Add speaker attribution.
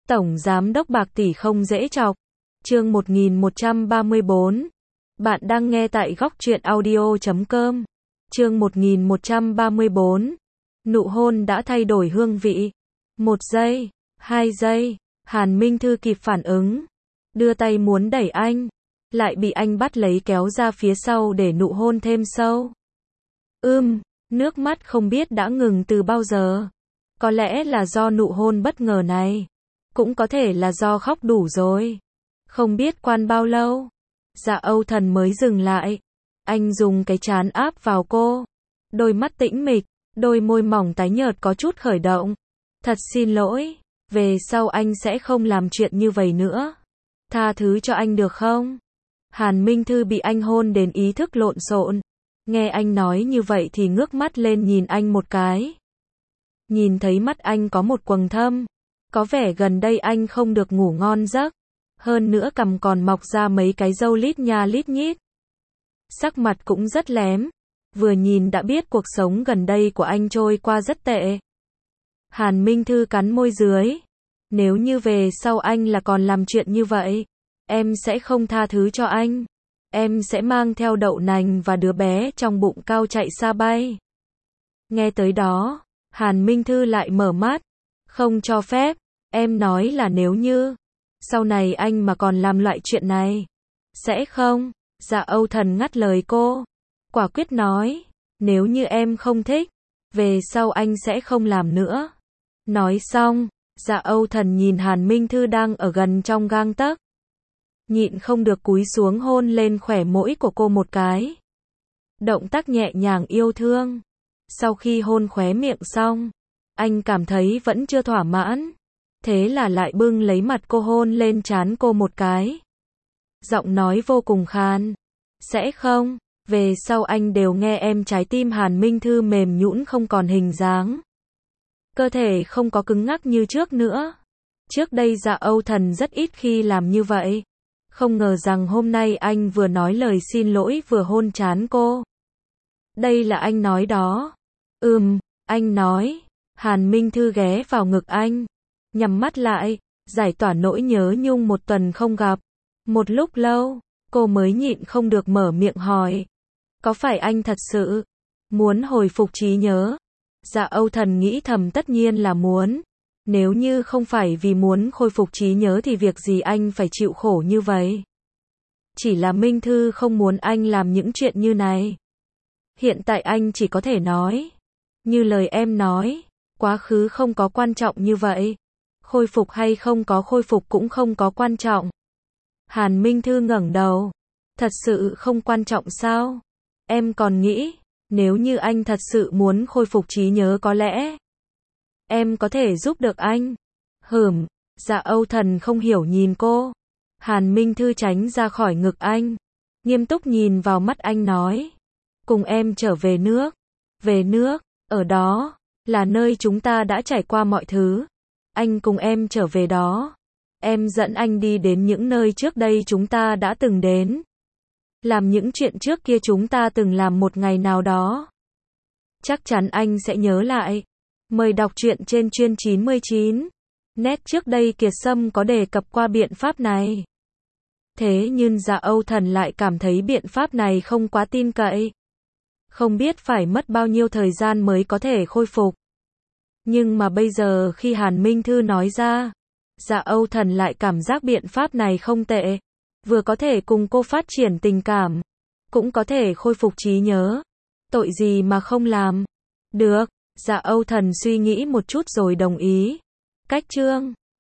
Speaker 1: Tổng Giám đốc bạc tỷ không dễ chọc. Chương 1134. Bạn đang nghe tại góc truyện audio.com. Chương 1134. Nụ hôn đã thay đổi hương vị. 1 giây, 2 giây, Hàn Minh Thư kịp phản ứng, đưa tay muốn đẩy anh, lại bị anh bắt lấy kéo ra phía sau để nụ hôn thêm sâu. Nước mắt không biết đã ngừng từ bao giờ. Có lẽ là do nụ hôn bất ngờ này, cũng có thể là do khóc đủ rồi. Không biết quan bao lâu, Dạ Âu Thần mới dừng lại. Anh dùng cái trán áp vào cô, đôi mắt tĩnh mịch, đôi môi mỏng tái nhợt có chút khởi động. Thật xin lỗi, về sau anh sẽ không làm chuyện như vậy nữa. Tha thứ cho anh được không? Hàn Minh Thư bị anh hôn đến ý thức lộn xộn. Nghe anh nói như vậy thì ngước mắt lên nhìn anh một cái. Nhìn thấy mắt anh có một quầng thâm. Có vẻ gần đây anh không được ngủ ngon giấc. Hơn nữa cằm còn mọc ra mấy cái râu lít nha lít nhít. Sắc mặt cũng rất lém. Vừa nhìn đã biết cuộc sống gần đây của anh trôi qua rất tệ. Hàn Minh Thư cắn môi dưới. Nếu như về sau anh là còn làm chuyện như vậy, em sẽ không tha thứ cho anh. Em sẽ mang theo đậu nành và đứa bé trong bụng cao chạy xa bay. Nghe tới đó, Hàn Minh Thư lại mở mắt. Không cho phép, em nói là nếu như sau này anh mà còn làm loại chuyện này. Sẽ không. Dạ Âu Thần ngắt lời cô, quả quyết nói, nếu như em không thích, về sau anh sẽ không làm nữa. Nói xong, Dạ Âu Thần nhìn Hàn Minh Thư đang ở gần trong gang tấc, nhịn không được cúi xuống hôn lên khóe mũi của cô một cái. Động tác nhẹ nhàng yêu thương. Sau khi hôn khóe miệng xong, anh cảm thấy vẫn chưa thỏa mãn, thế là lại bưng lấy mặt cô hôn lên trán cô một cái. Giọng nói vô cùng khàn, sẽ không, về sau anh đều nghe em. Trái tim Hàn Minh Thư mềm nhũn không còn hình dáng. Cơ thể không có cứng ngắc như trước nữa. Trước đây Dạ Âu Thần rất ít khi làm như vậy. Không ngờ rằng hôm nay anh vừa nói lời xin lỗi vừa hôn trán cô. Đây là anh nói đó. Anh nói. Hàn Minh Thư ghé vào ngực anh, nhắm mắt lại, giải tỏa nỗi nhớ nhung một tuần không gặp. Một lúc lâu, cô mới nhịn không được mở miệng hỏi. Có phải anh thật sự muốn hồi phục trí nhớ? Dạ Âu Thần nghĩ thầm tất nhiên là muốn. Nếu như không phải vì muốn khôi phục trí nhớ thì việc gì anh phải chịu khổ như vậy? Chỉ là Minh Thư không muốn anh làm những chuyện như này. Hiện tại anh chỉ có thể nói, như lời em nói, quá khứ không có quan trọng như vậy. Khôi phục hay không có khôi phục cũng không có quan trọng. Hàn Minh Thư ngẩng đầu. Thật sự không quan trọng sao? Em còn nghĩ, nếu như anh thật sự muốn khôi phục trí nhớ có lẽ em có thể giúp được anh. Dạ Âu Thần không hiểu nhìn cô. Hàn Minh Thư tránh ra khỏi ngực anh, nghiêm túc nhìn vào mắt anh nói, cùng em trở về nước. Về nước, ở đó là nơi chúng ta đã trải qua mọi thứ. Anh cùng em trở về đó. Em dẫn anh đi đến những nơi trước đây chúng ta đã từng đến. Làm những chuyện trước kia chúng ta từng làm một ngày nào đó. Chắc chắn anh sẽ nhớ lại. Mời đọc truyện trên chuyên 99. Net trước đây Kiệt Sâm có đề cập qua biện pháp này. Thế nhưng Dạ Âu Thần lại cảm thấy biện pháp này không quá tin cậy. Không biết phải mất bao nhiêu thời gian mới có thể khôi phục. Nhưng mà bây giờ khi Hàn Minh Thư nói ra, Dạ Âu Thần lại cảm giác biện pháp này không tệ. Vừa có thể cùng cô phát triển tình cảm, cũng có thể khôi phục trí nhớ. Tội gì mà không làm. Được, Dạ Âu Thần suy nghĩ một chút rồi đồng ý. Cách chương